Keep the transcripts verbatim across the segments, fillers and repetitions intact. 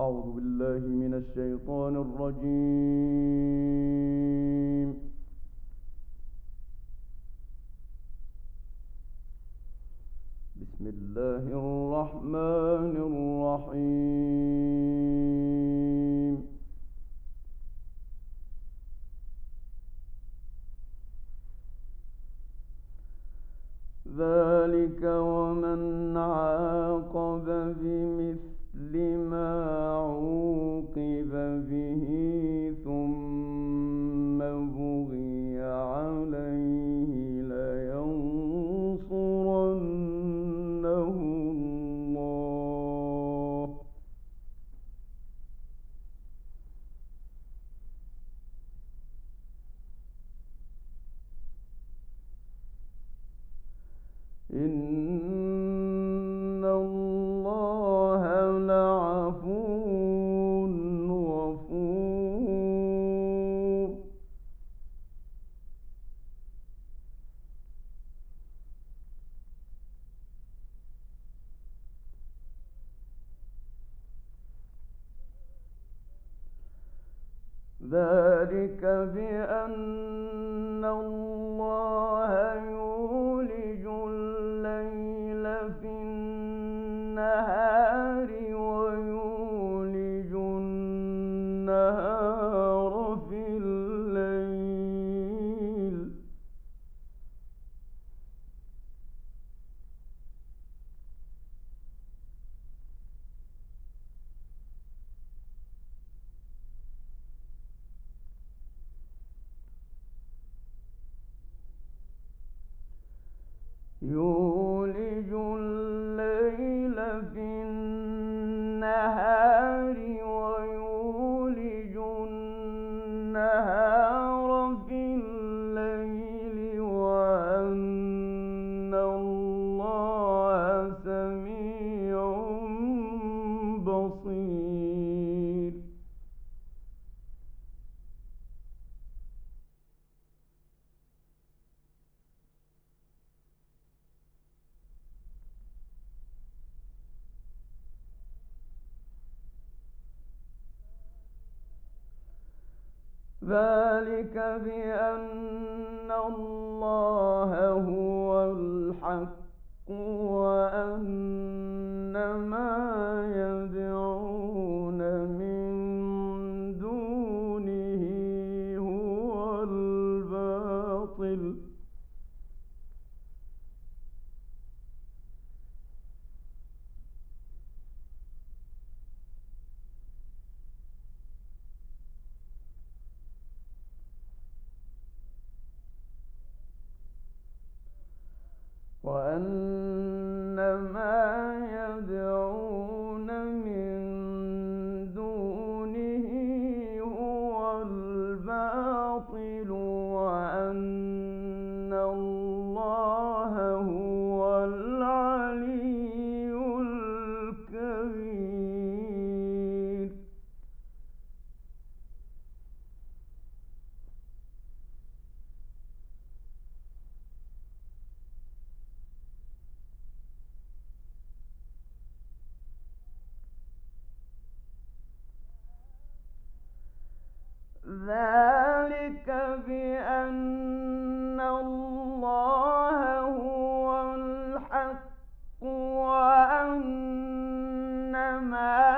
أعوذ بالله من الشيطان الرجيم. بسم الله الرحمن الرحيم. ذلك ومن عاقب بمثل ما عوقب به ثم بغي عليه لينصرنه الله إن الله لعفو غفور. ذلك بأن الله يولج الليل في النهار ويولج النهار في الليل يولج الليل في النهار ويولج النهار في الليل وأن الله سميع بصير. ذلك بأن الله هو الحق وأن ما يدعون من دونه هو الباطل وأن ما يدعون من دونه هو الباطل وأن الله هو العلي الكبير. ذلك بأن الله هو الحق وأن ما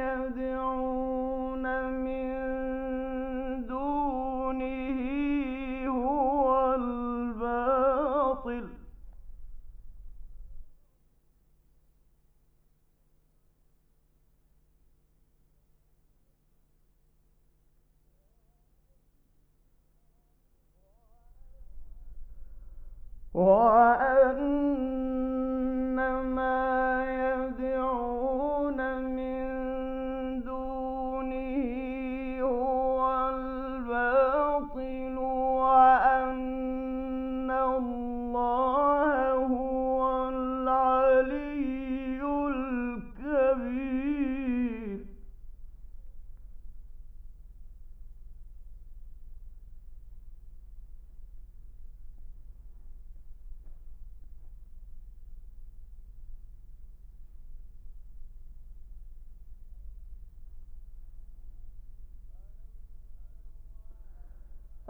يدعون من دونه هو الباطل وأن ما يدعون من دونه هو الباطل وأن الله هو العلي الكبير.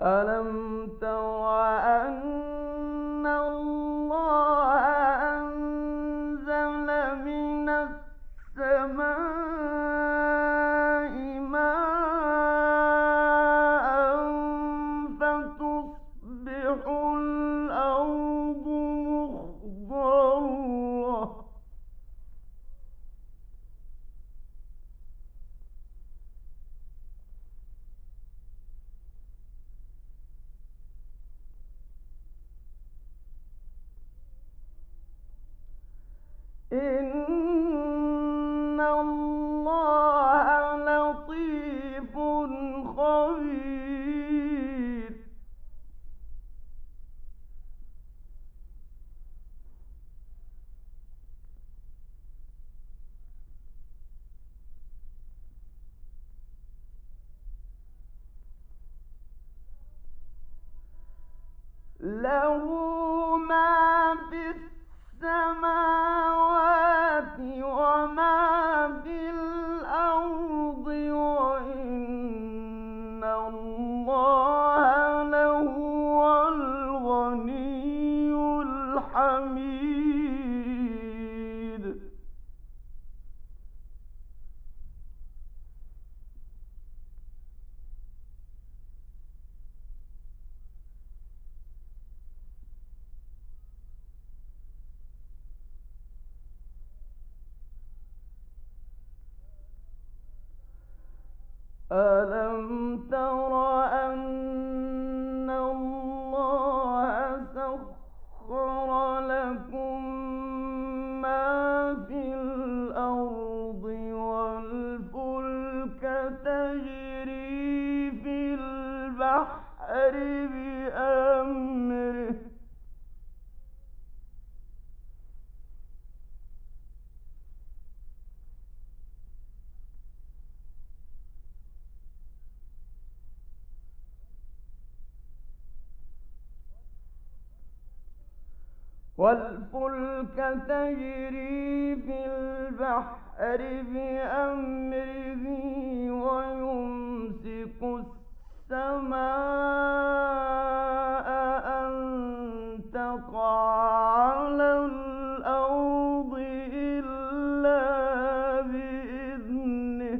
ألم تر أن الله أنزل من السماء ماء فتصبح الأرض مخضرة إن الله لطيف خبير له ما في السماوات وما في الأرض وإن الله لهو الغني الحميد ألم تر أن الله سخر لكم ما في الأرض والفلك تجري في البحر بأمره والفلك تجري في البحر بأمره ويمسك السماء أن تقع على الأرض إلا بإذنه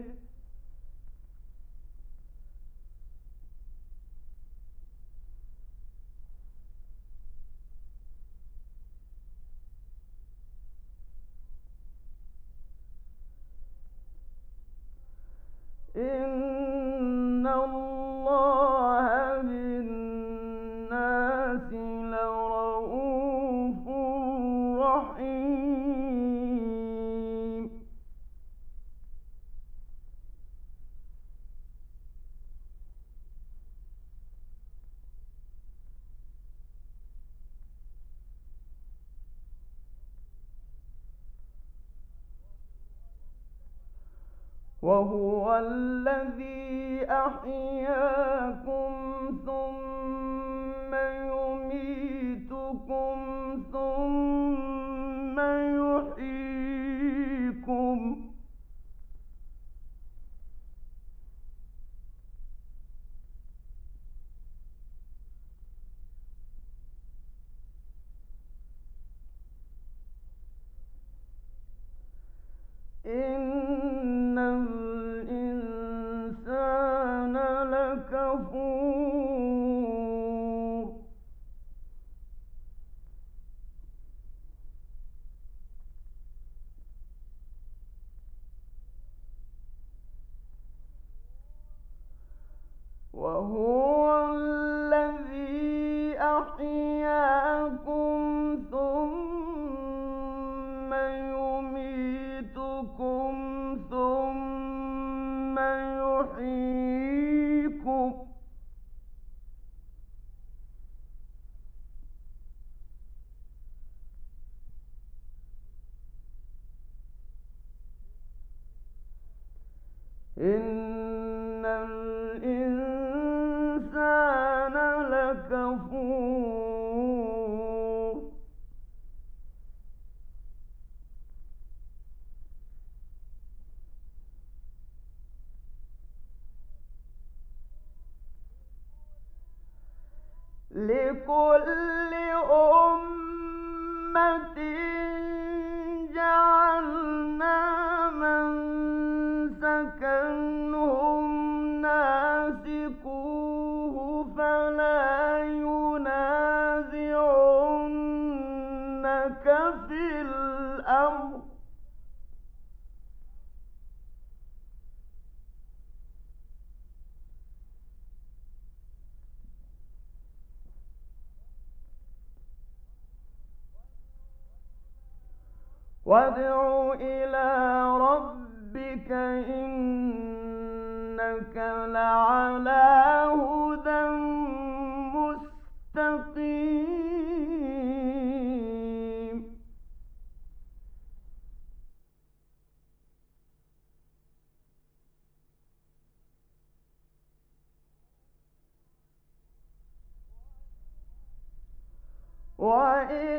إن الله بالناس لرءوف رحيم وهو الذي أحياكم ثم يميتكم ثم يحييكم إن الإنسان لكفور وهو الذي أحياكم ثم يميتكم ثم يحييكم إن الإنسان لكفور لكل أمة جعلنا منسكا هم ناسكوه فلا ينازعنك في الأمر وادع إلى ربك إنك لعلى هدى مستقيم وإن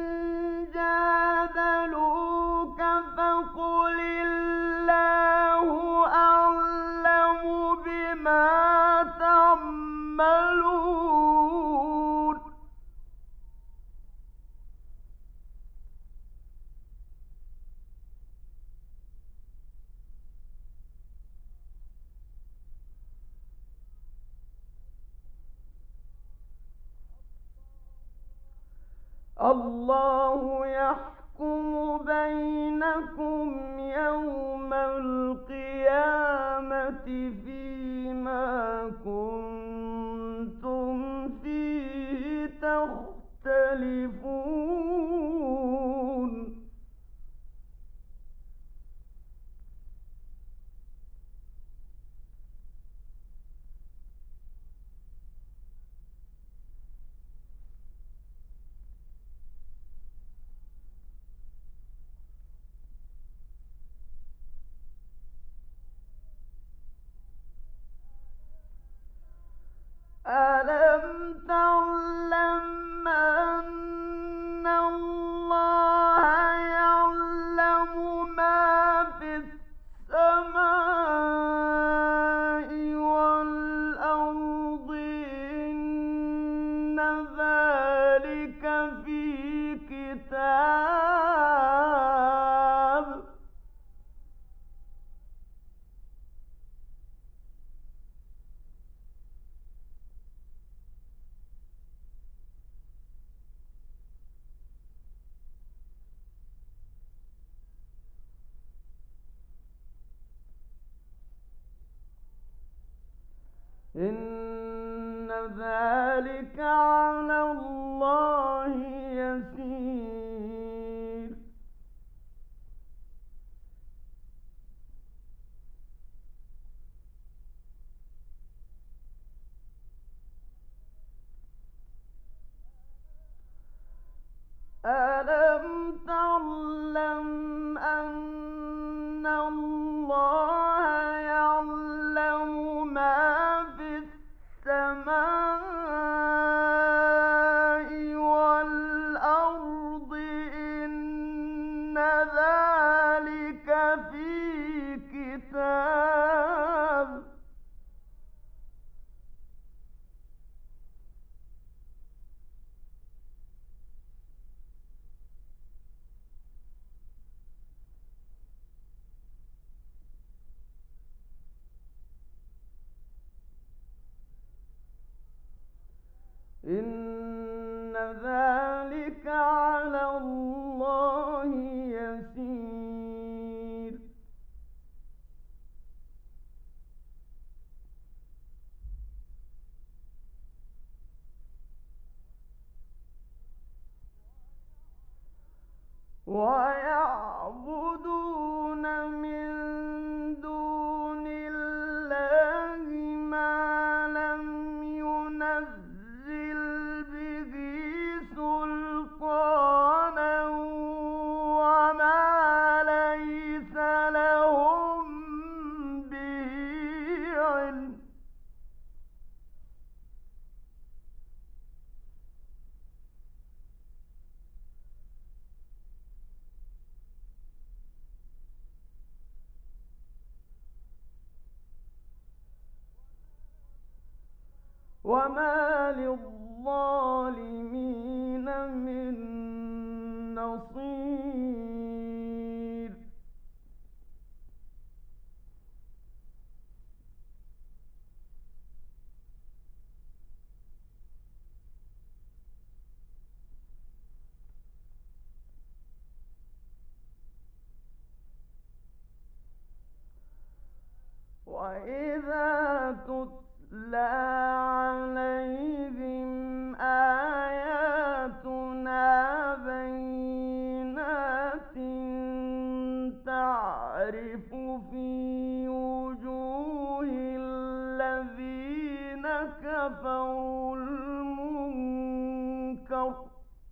جادلوك فقل الله أعلم بما تعملون الله يحكم بينكم يوم القيامة فيما كنتم فيه تختلفون ألم تعلم أن الله يعلم ما في السماء والأرض إن ذلك في كتاب إن ذلك على الله يسير ألم تعلم أن الله يعلم ما في السماء والأرض إن ذلك في كتاب إن ذلك على الله يسير ويعبدون من دون الله ما لم ينزل به سلطانا وما ليس لهم به علم وما للظالمين وإذا تتلى عليهم آياتنا بينات تعرف في وجوه الذين كفروا المنكر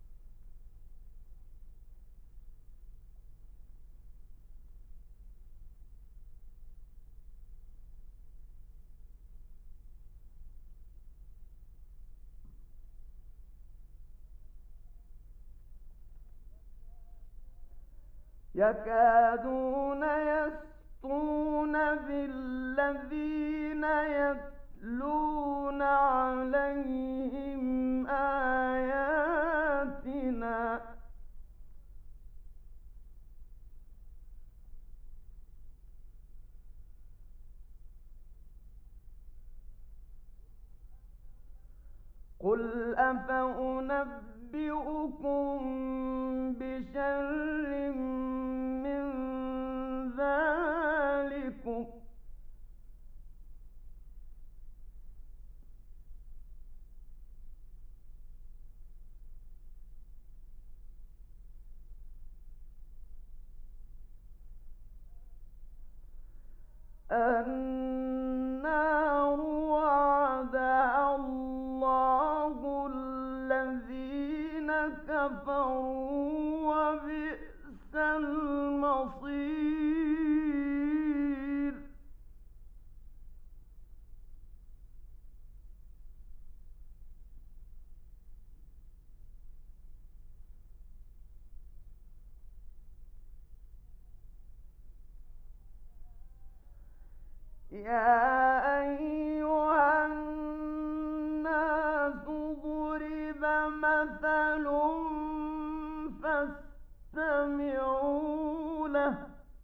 يكادون يسطون بالذين يتلون عليهم آياتنا قل أفأنبئكم بشر من ذلكم النار وعدها الله الذين كفروا وبئس المصير يا أيها الناس ضرب مثل فاستمعوا له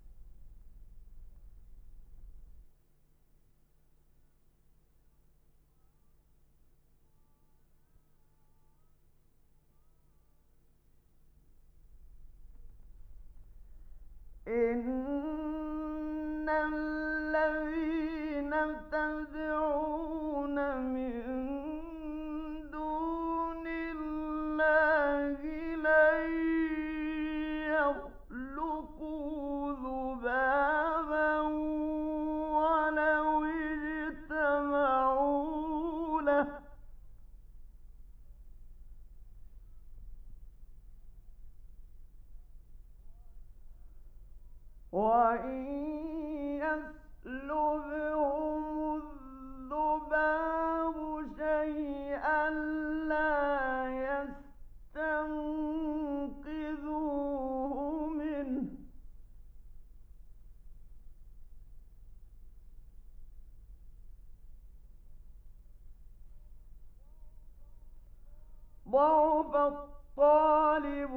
إن الذين تدعون من دون الله لن يخلقوا ذبابا ولو اجتمعوا له وإن يسلبهم الذباب شيئا لا يستنقذوه منه ضعف الطالب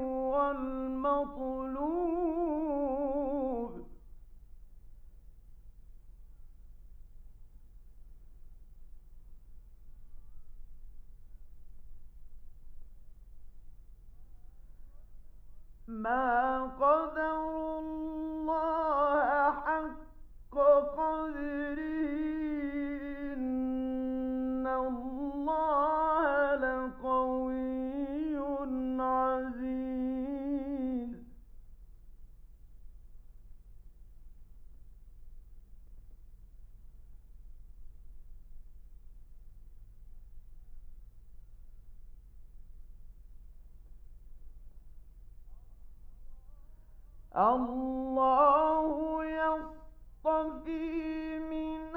والمطلوب ما قدروا الله حق قدره إن الله لقوي عزيز الله يصطفي من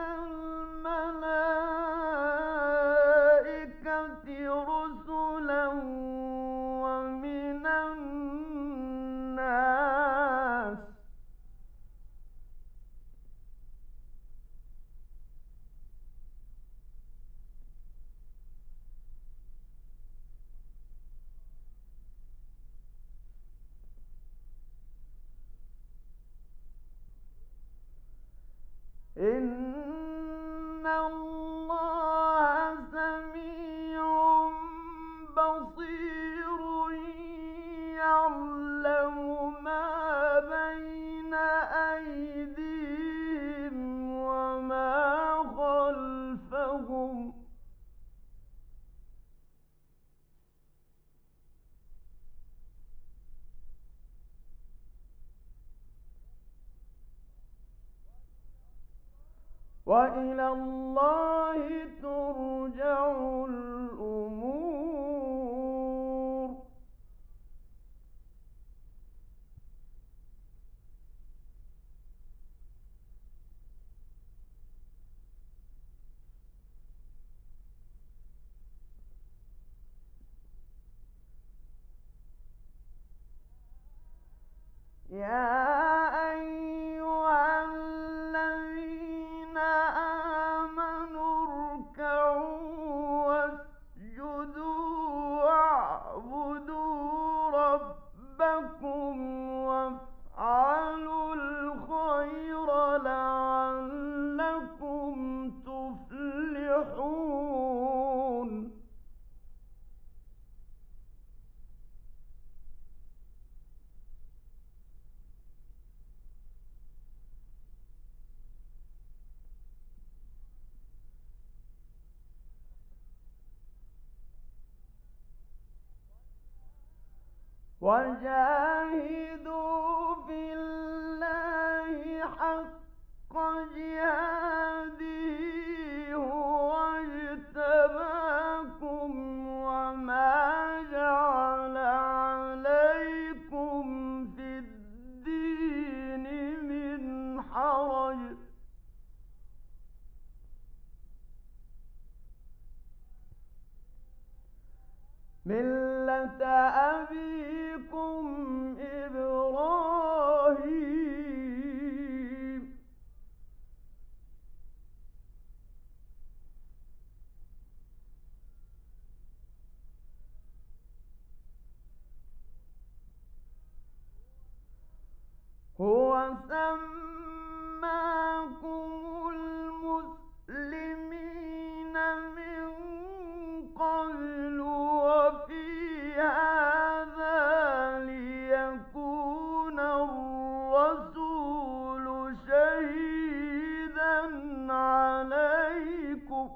الملائكة رسلا ومن الناس إن الله سميع بصير يعلم ما بين أيديهم وما وإلى الله ترجع الأمور. يا أيها الذين آمنوا اركعوا واسجدوا واعبدوا ربكم وافعلوا الخير لعلكم تفلحون. وجاهدوا في الله حق جهاده هو اجتباكم وما جعل عليكم في الدين من حرج. ملة أبيكم إبراهيم هو سماكم المسلمين من قبل وفي هذا ليكون الرسول شهيدا عليكم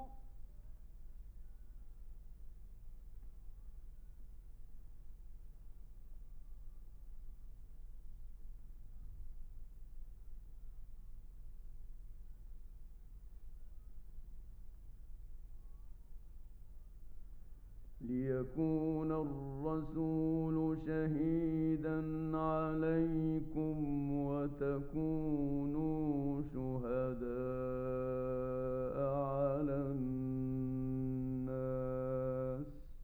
ليكون الرسول شهيدا عليكم وتكونوا شهداء على الناس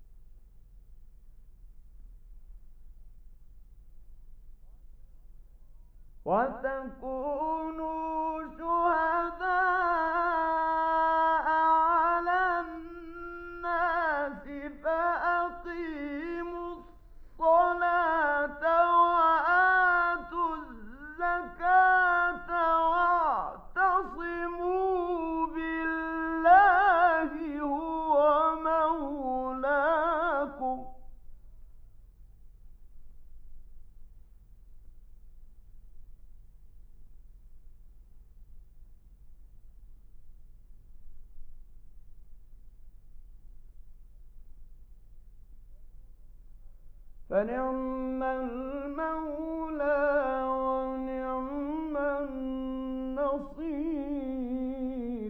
وتكونوا شهداء على الناس فأقيموا الصلاة وآتوا الزكاة واعتصموا بالله هو مولاكم فنعم المولى ونعم النصير.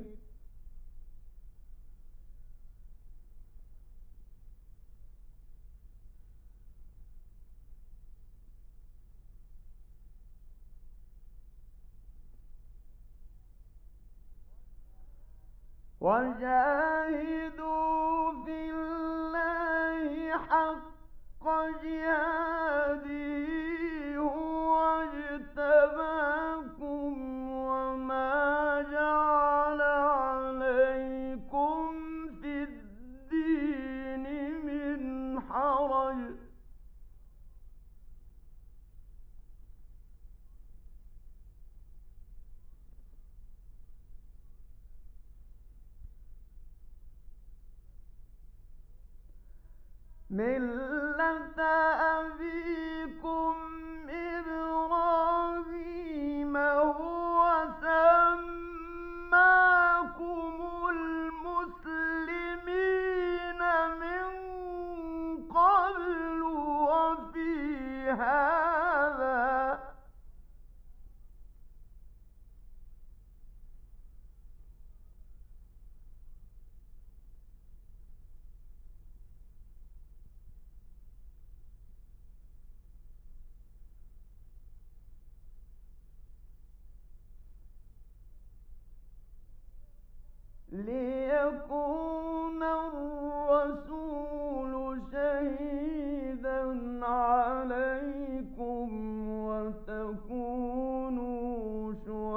وجاهدوا في الله حق جهاده هو اجتباكم وما جعل عليكم في الدين من حرج. ملة أبيكم إبراهيم هو سماكم المسلمين من قبل وفي هذا وتكونوا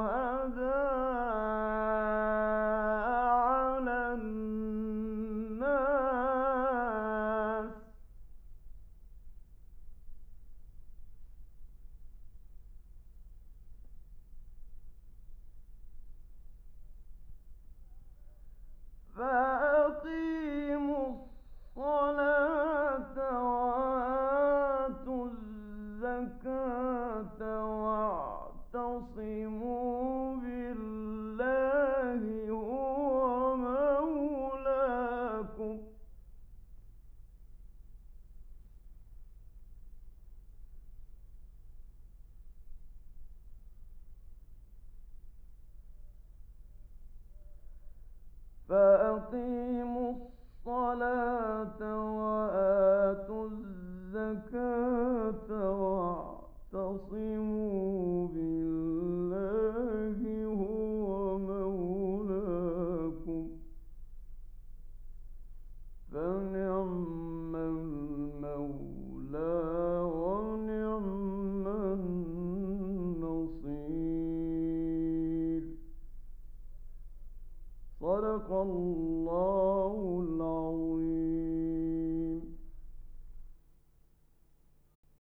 شهداء على الناس فأقيموا الصلاة وآتوا الزكاة واعتصموا بالله هو مولاكم فأقيموا الصلاة وآتوا الزكاة واعتصموا بالله هو مولاكم فنعم